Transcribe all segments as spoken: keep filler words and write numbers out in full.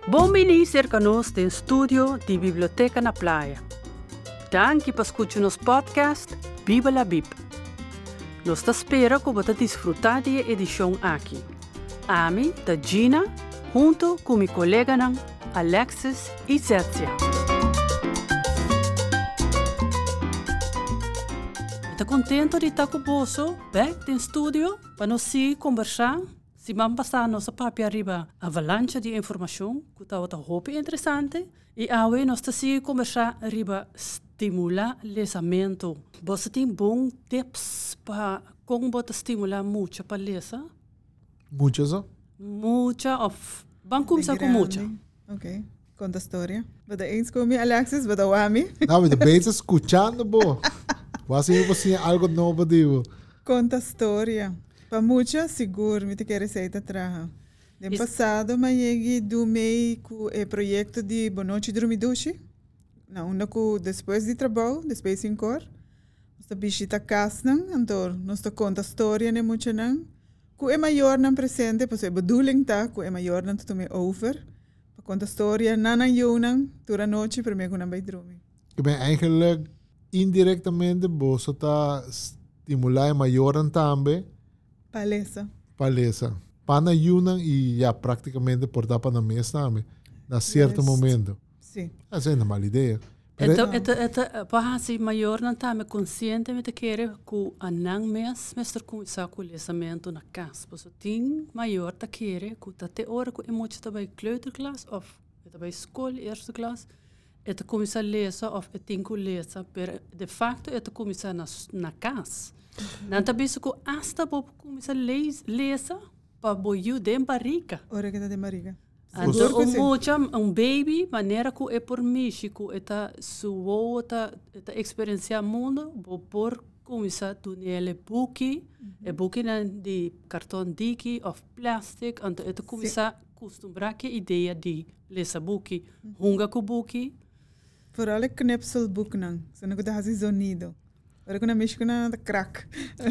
Bom-vindo cerca nós do estúdio de Biblioteca na Praia. Danke por escutar nosso podcast Bíblia a Bíblia. Nós te espera que você desfrutar da edição aqui. Ami, da Gina, junto com meu colega Alexis e Zétia. Estou contente de estar com você, back no estúdio, para nós conversar. Se vamos passar nossa papel arriba avalanche de informação, que está outra roupa interessante, e agora nós estamos conversar arriba estimular o lesamento. Você tem bons tips para como você estimular muito para ler? Muitas, ó? Muita, of... Vamos começar com muita. Ok, conta a história. Vada eens comigo, Alexis, vada o Ami. Não, mas bem escutando, bo. Você você algo novo, digo. Conta a história. Para muita, seguro, me te quer receita traga. No Is... passado, mas cheguei do meio com o projeto de Boa Noite Dormiduchi. Não, não com depois de trabalho, depois de cor. Nós visita casa, então nós conta a história, né, muito não. Com é maior não presente, pois é bedoeling tá, com é maior não tu me over. Para conta a história, nana yonan, toda noite para mim com não vai dormir. Que bem, eigenlijk indiretamente você está estimular maior também. Palesa. Palesa. Pana yunan e já praticamente portar para na mesa também, na certo yes. momento. Sim. Essa é uma mala ideia. Então, para ser maior não está consciente de que que a não mês mestre começar com o lesamento na casa. Porque tem maior tá querer que tá até hora que é muito também kleuterklas ou também escola eerste klas. É te começar a ler ou é tem que ler, mas de facto é te começar na na casa. Não tá bem que hasta para começar a ler para boiu de barriga. Ora que tá de barriga. Então, um muito um baby, maneira que é por mim, que está suou, está está experienciar mundo, vou por começar a tunele buki, é buki de cartão diki ou plástico, então é começar a acostumbrar que ideia de ler buki, hunga com buki. Vooral é knipsel boek não, se não que dá assim sonido. Ora que na mexe que na crack.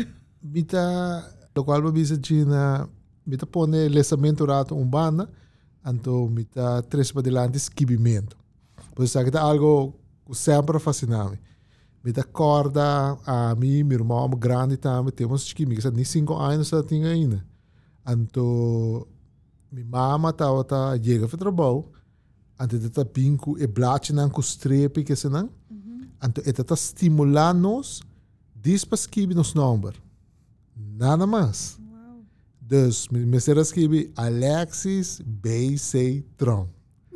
Bita, do qual babisa China, bita pone lesamento rato umbana. Então, me está três para delante esquibimento. Pois sabe que é algo que sempre fascina-me. Me está corda a mim, meu irmão grande também, temos esquibimento, que nem cinco anos já tinha ainda. Então, minha mama estava tá chega para trabalho, então está pinco e blate não com strepe que se não. Então, está estimulando-nos, diz para esquibir nos números. Nada mais. Dus, me será escrever Alexis B C Tron.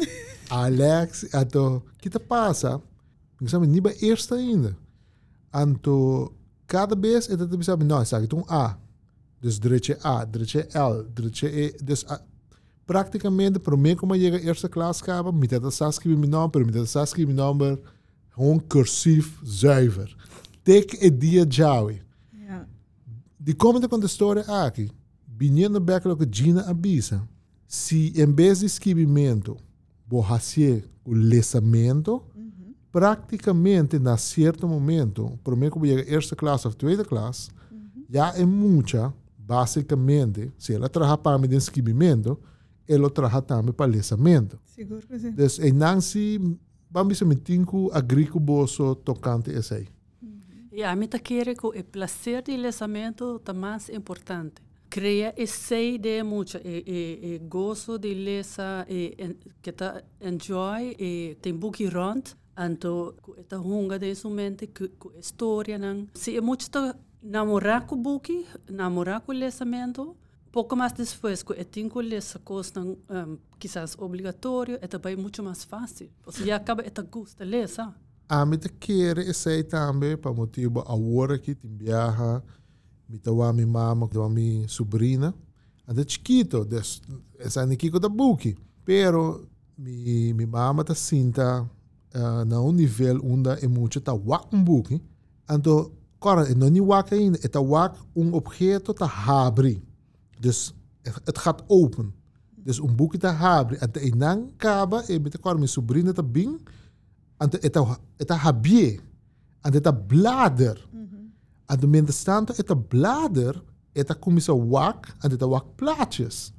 Alex, então, o que te passa? Não sabe nem para eerste ainda. Então, cada vez, eu te sabe, não, sabe, então A. Dus, direito A, direito L, direito E. Dus, a, praticamente, para mim, como eu chego à eerste klas, acaba, me tenta escrever meu nome, me tenta escrever meu nome, gewoon cursief, zuiver. Tek e dia jawi. Die komende com a história aqui. Vinhando back lo que Gina avisa, se em vez de escrevimento, borracier o lesamento, uhum. praticamente, na certo momento, por mim, como chega a erste classe ou tweede classe, uhum. já é muita, basicamente, se ela trabalha para o escrevimento, ela trabalha também para o lesamento. Seguro que sim. Então, em Nancy, vamos me tinco agriculboso tocante esse aí. E a mim tá querer que o prazer de lesamento é mais importante. Cria essa ideia muito, e, e, e gosto de ler, e, e, que tá enjoy, e tem book rond, então, esta hunga desse momento, que a história, não. Se é muito namorar com o book, namorar com o lesamento, pouco mais depois, que eu tenho que ler essa coisa, um, quizás obrigatório, é também muito mais fácil. Porque já acaba, é gosto de ler, sabe? A mim te quer essa aí também, para motivo a hora que tem viaja, me tawa minha mama, tawa minha sobrinha, anda chiquito, des, essa é Kiko da buki. Pero mi mi mama ta sinta uh, na um nível onde é muito ta wak um buki. Então, cara, não ni wak ainda, é ta wak um objeto ta abre. Dus het gaat open. Dus um buki ta abre, ante e não acaba, e me ta cara minha sobrinha ta bing, ante é ta é ta habie, ante ta blader. En de tanto, het blader, het comienza wak, en het wak plaatjes. Ja.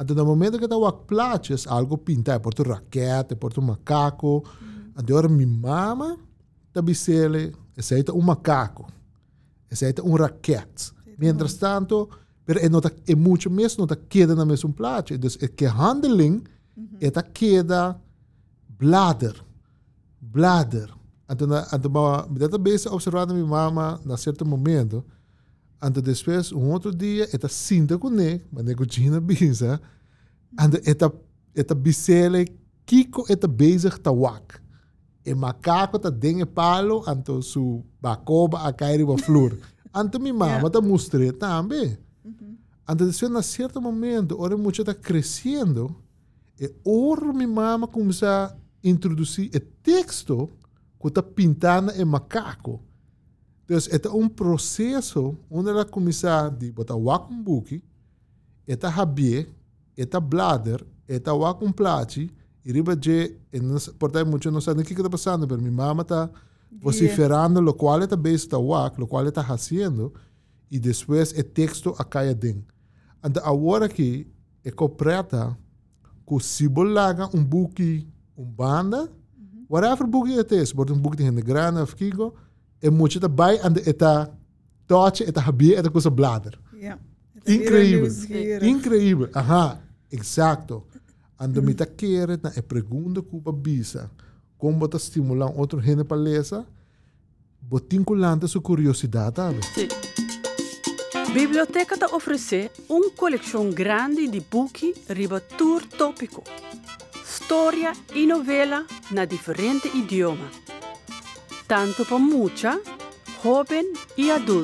Então, no momento que eu hago platos, algo pinta, por tu raquete, por tu macaco. Mm. Agora, minha mama, também se esse é um macaco. Esse é um raquete. Mientras tanto, pero é, nota, é muito mesmo, não queda na mesma plato. Então, é que handling, mm-hmm. é queda bladder. Bladder. Então, então, eu bem observando minha mama, na certo momento, então, depois, um outro dia, ela sinta com ele, mas ele tinha bisa, então, ela, ela bisele, Kiko, ela bezig te wak. E macaco tá dentro palo, então, su bacoba a cair na flor. Então, minha mama tá mostrando também. Então, depois, na certo momento, ora, muito está crescendo, e ora, minha mama começa a introduzir o texto que está pintando em macaco. Então, é um processo onde ela começa a botar um buque, esta rabie, esta bladder, esta um plati, e riba de, portanto, muito não sabe o que está passando, mas minha mama está vociferando, o qual está bem está wak, o qual está fazendo, e depois o texto a caia dentro. Então, agora que é completa, que se bolaga um buque, um banda, mm-hmm. whatever buque é esse, pode um buque de gente grande, ou fico, é muito daarbij aan de eta touch, eta habie, eta coisa bladder. Ja. Incrível. Incrível. Aha, exato. Ando me tá querendo na pergunta que o bisa, como tá estimular outro gente para ler, botinculante sua curiosidade, sabe? Sim. Biblioteca ta oferece uma coleção grande de buchi riba tour tópico, storia e novela na diferente idioma. Tanto para mucha, joven e adulto.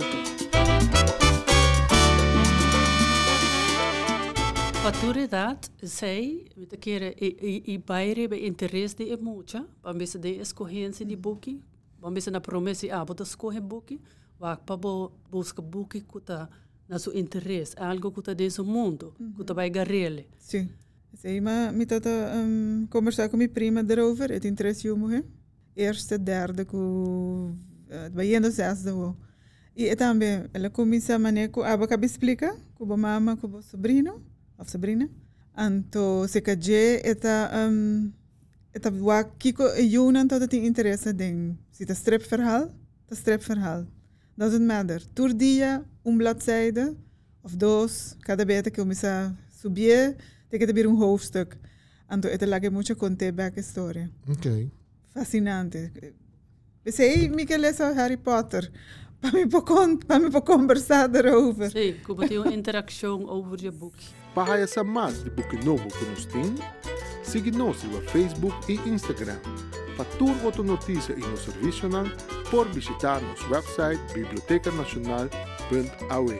Maturidade, sei, que e e baire be interesse de mucha, para ver de escorrência de buki, para ver na promessa ah, bota escorrer buki, vai para busca buki que tá na seu interesse, algo que tá desse mundo, que tá vai garrele. Sim. Sei, mas me tá um, conversar com minha prima daarover, het interesse eu morrer. Eerste, derde, com uh, baiando zesde. E também, ela começa a maneira que a abaca explica, com a mama, com o sobrinho, ou sobrinha. Então, se caje, eta, um, eta, wa, kiko, eu não todo tem interesse em, se tá stripverhaal, tá stripverhaal. Doesn't matter. Todo dia, um bladzijde, of dois, cada beta que começa a subir, tem que ter um hoofdstuk. Então, eta laga muito contar back história. Ok. Fascinante. Pensei me que lesse Harry Potter para me para me conversar daarover. Sim, como tem uma interação over o book. Para essa mais de book novo que nos tem, siga-nos no Facebook e Instagram. Para tudo outra notícia e no serviço não, por visitar nosso website biblioteca nacional ponto a u.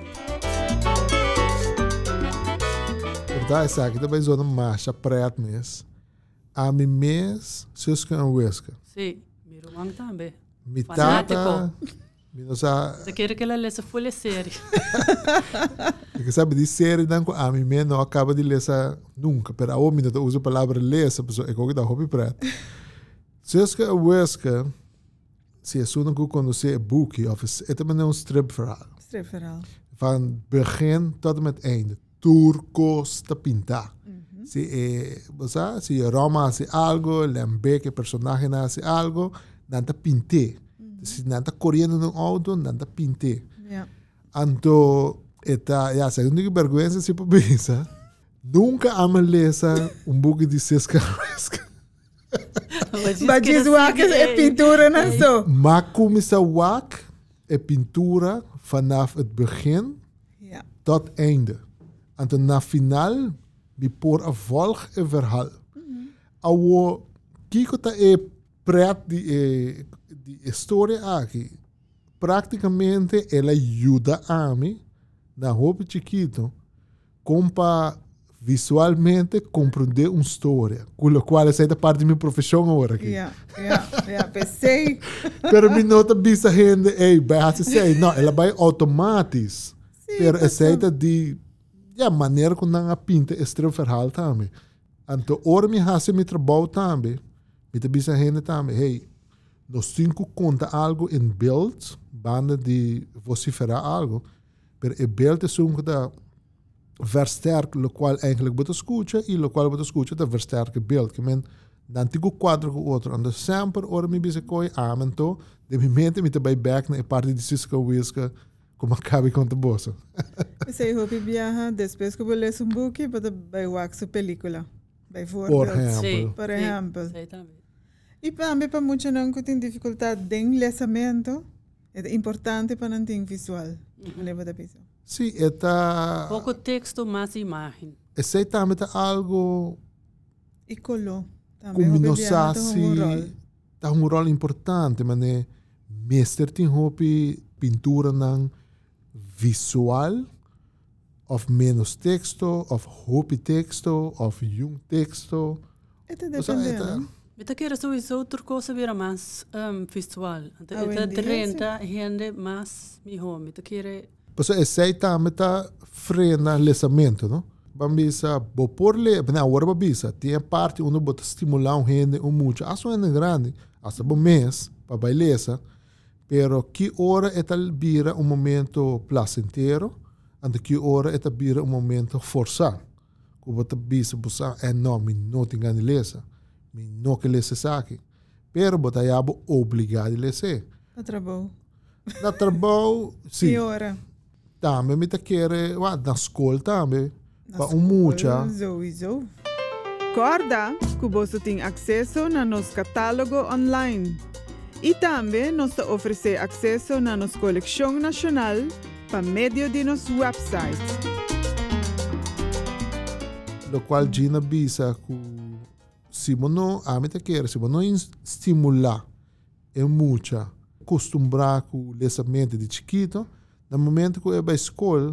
Verdade, essa aqui também é uma marcha preta mesmo. A mim mesmo, seus que não uesca. Sim, meu irmão também. Mi tata, mi não sabe. Você quer que ela leia folha série? Porque sabe de série não, a mim mesmo não acaba de ler nunca. Pero a homem não usa a palavra ler, pessoa é como que dá hobby preto. Seus que não uesca, se é só não conhecer o book, é também um stripverhaal. Stripverhaal. Van begin tot en met einde. Turcos te pintar. Se é, você, se Roma hace algo, lembre que o personagem hace algo, não te pinte. Mm-hmm. Se não te correndo no auto, não te pinte. Yeah. Então, eta, ja, se única vergonha se por pensar, nunca ama ler um book de seis caras. Mas diz wak é pintura, não só. Maar começa wak é pintura vanaf het begin yeah. tot einde. Então, na final, we por een volg een verhaal. Mm-hmm. Awo, kiko ta e pret di, e, di história aqui. Praticamente, ela ajuda a mim, na roupa chiquito, compa visualmente compreender uma história, com a qual essa é parte da minha profissão agora aqui. Yeah, yeah, yeah, pensei. Pero me nota bisa gente, ei, vai se não, ela vai automatisch. Pero essa é de ja, maneira como não pinta este verhaal também. Então, ora me hace meu trabalho também. Me te bisa gente também, hey, nós cinco conta algo em beeld, banda de vociferar algo, pero e beeld é um que versterkt lo qual eigenlijk moet escucha e lo qual moet escucha te versterken beeld. Que men dan tigo quadro com outro. Ando sempre ora mi bisa koi amento de mi mente mi te bij back na e parte de cisco wisca como acabe com te bossa. Você hopi viaja depois que eu ler um book para vai wax película. By Por voorbeeld. exemplo. Sim, Por sim, exemplo. sim, também. E também para muitos não que tem dificuldade de lesamento, é importante para não ter visual. Não leva da pessoa. Sim, eta Pouco texto, mais imagem. esse também tá algo E color. Também como hopi viaja nós tem um rol. se tá um rol importante, mas né meester tem hopi pintura nan visual of menos texto of hopi texto of jung texto. Ito O sea, depende, eta- não? Eu quero sowieso outra coisa vira mais um, visual. Ah, Eu em dia, treinta gente mais me home. Eu quero Pues esse também tá frena lesamento, não? Bambisa, bo por le, na hora babisa, tem parte onde bota estimular um rende um muito. Aso é grande, hasta bom mês para bailesa, pero que hora é tal vira um momento placentero, ante que hora é tal vira um momento forçado. Que bota bisa busa é não, me não tem ganho lesa, me não que lesa saque, pero bota já bo obrigado a lesa. No trabalho. Na trabalho, sim. Que hora? Também me tá querer, wa, na escola também, Na para um mucha. Sowieso. Corda que você tem acesso na nosso catálogo online. E também nós oferecemos acesso na nossa coleção nacional por meio de nosso website. Lo qual Gina bisa que se você não, a me tá querer, se você não estimular é mucha, acostumbrar com o lesamento de chiquito, no momento que eu vai à escola,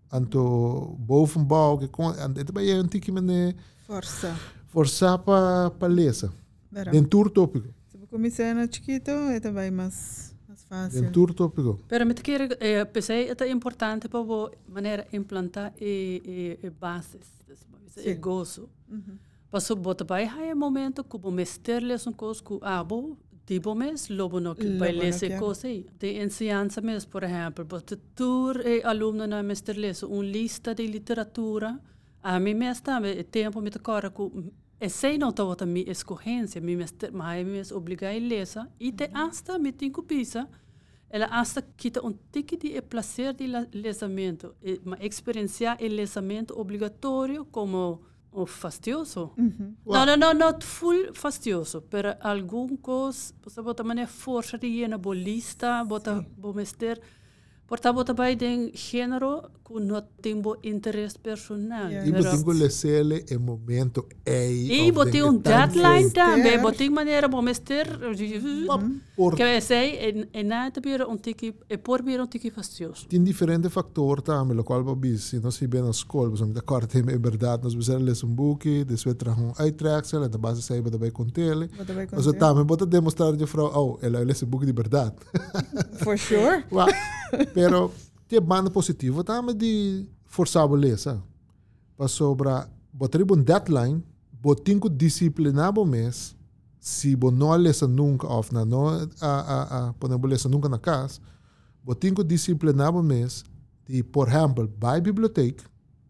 anto bovenbouw, que com, anto vai é um tique mene Força. forçar para para lesa. Verá. Dentro tópico, Se você começar na chiquito, é vai mais, mais fácil. dentro tópico. Pero me quero, eh, pensei é importante para a maneira implantar e, e, e bases, e gozo. Uhum. Passo bota vai aí momento que o mestre lê um coisa que ah bom tipo mês lobo no que vai Lobo ler no essa que- coisa aí. De ensinança mesmo, por exemplo, bota tur e aluno na mestre lê uma lista de literatura. A mim mesmo também tempo me toca que esse não tá outra minha escolhência, minha mestre, mas me obrigar a ler e te hasta me tem que pisa. Ela hasta quita um tique de placer de lesamento, mas experienciar o lesamento obrigatório como o fastidioso. Uhum. Não, não, não, não full fastidioso, pero algum coisa, você bota mané força de na bolista, bota bo mester, porta bota vai de gênero que não tem bo interesse personal. Yeah. E Pero- botingo lesele é momento ei. E botei um deadline também, Mester. botei maneira bo mester, Por que eu sei, é nada para um tique, é por vir um tique fastidioso. tem diferente factor também, lo qual babis, se nós ir bem na escola, você me dá corte, é verdade, nós precisamos ler um book, depois trazer um iTraxel, a base sai para vai com tele. Você vai Mas eu contar? também vou demonstrar de frau, oh, ela lê esse book de verdade. For sure. Wa, pero tem banda positiva também de forçar a ler, sabe? Para sobra, botar um deadline, botar com disciplinar o mês, se você não lê nunca, ou não, não a, a, a, podemos ler nunca na casa, botar com disciplinar o mês, de, por exemplo, vai à biblioteca,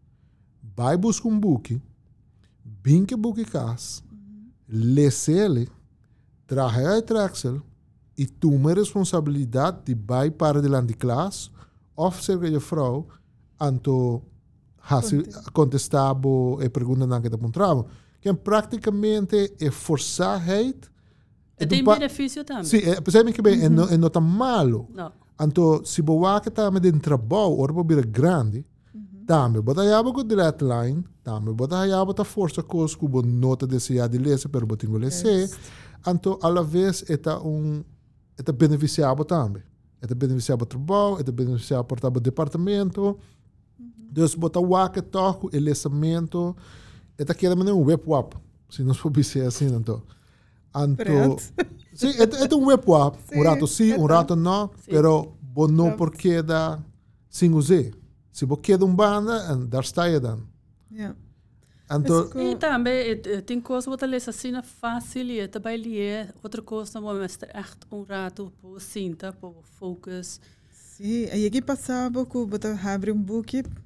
vai buscar um book, binca book em casa, lê ele, traga a Traxel e toma a responsabilidade de vai para delante de classe, ou ser que a vrouw, anto hasi contestar a pergunta na que te encontramos. Que praticamente é forçarheid. E tem benefício também. Sim, é, percebe que bem, é não é não tão malo. Não. Anto, se você que está dentro do trabalho, ou você é grande, também você já vai com deadline, também você já vai força coisas que você não está desejando de ler, mas você tem que ler. Anto, a la vez, é um é beneficiável também. É beneficiável para o trabalho, é beneficiável para o departamento. Então, você vai tocar o lesamento, é aquela maneira um web wap, se não for dizer assim, então. Anto, sim, é, é um web wap, um rato sim, um rato não, pero bom não porque dá sem usar. Se você quer um banda, dar está aí dan. Yeah. Anto, E também tem coisa que você assim fácil e também ler outra coisa, mas é echt um rato para cinta, para focus. Sim, aí que passava que você abre um book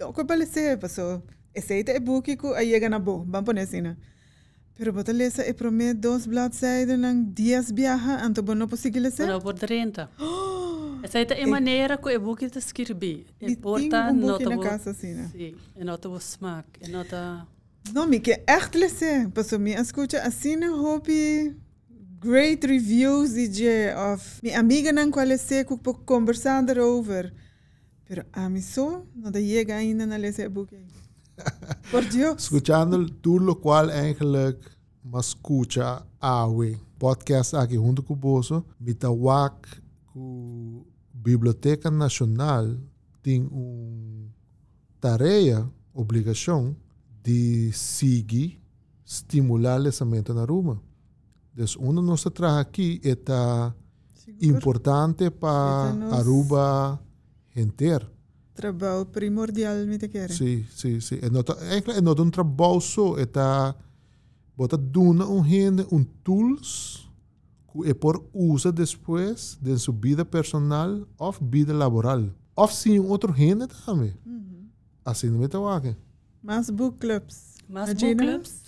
louco para ler, passou. Aceita é book que aí chega na boa, vamos pôr assim, né? Pero bota ler e promet dois bladzijden lang dias viaja, então bom não possível ler. Não por trinta. Essa é a maneira que o book está escrever. E tem um book na casa assim, né? Sim, é nota o smaak, é nota. Não, me quer echt ler, passou me escuta assim na hobby. Great reviews de of minha amiga não qual é que pouco conversar erover. Pero a mim só não chega ainda na ler book. Por Deus. Escuchando tudo lo qual eigenlijk mas escucha awe podcast aqui junto com o Boso, mitawak ku Biblioteca Nacional tem uma tarefa, obrigação de seguir, estimular o lançamento na Roma. Então, um nosso trabalho aqui é importante para Aruba inteira. Trabalho primordial, me te quer. Sim, sim, sim. É not, é not um trabalho só, é tá bota duna um rende um tools que é por usa depois de sua vida personal ou vida laboral. Ou sim um outro rende também. Uhum. Assim não me tá aqui. Mais book clubs. Mais book clubs?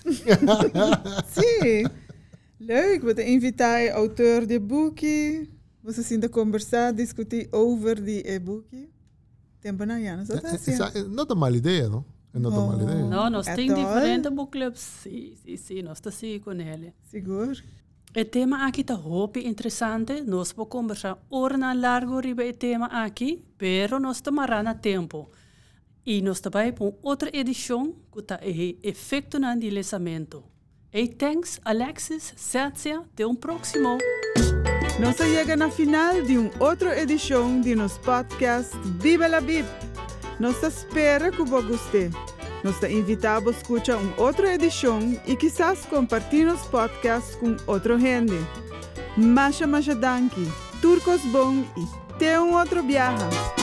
Sim. Leuk, we invitar o autor de boekje. Você sinta conversar, discutir over die e-boekje. Tempo na Jana, zo dat is. Não é uma má ideia, não? É não uma má ideia. Não, nós temos diferentes book clubs. Sim, sim, sim, nós estamos assim com ele. Seguro. O tema aqui está muito interessante. Nós vamos conversar hora largo sobre o tema aqui, pero nós tomará tempo. E nós também com outra edição que está o efeito no lançamento. E thanks, Alexis, Sérgio, até um próximo. Nós chegamos na final de uma outra edição de nosso podcast Viva la Bib. Nós esperamos que você goste. Nós te invitamos a escutar uma outra edição e quizás compartilhar nosso podcast com outra gente. Masha Masha Danki, Turcos Bom e até um outro viaje.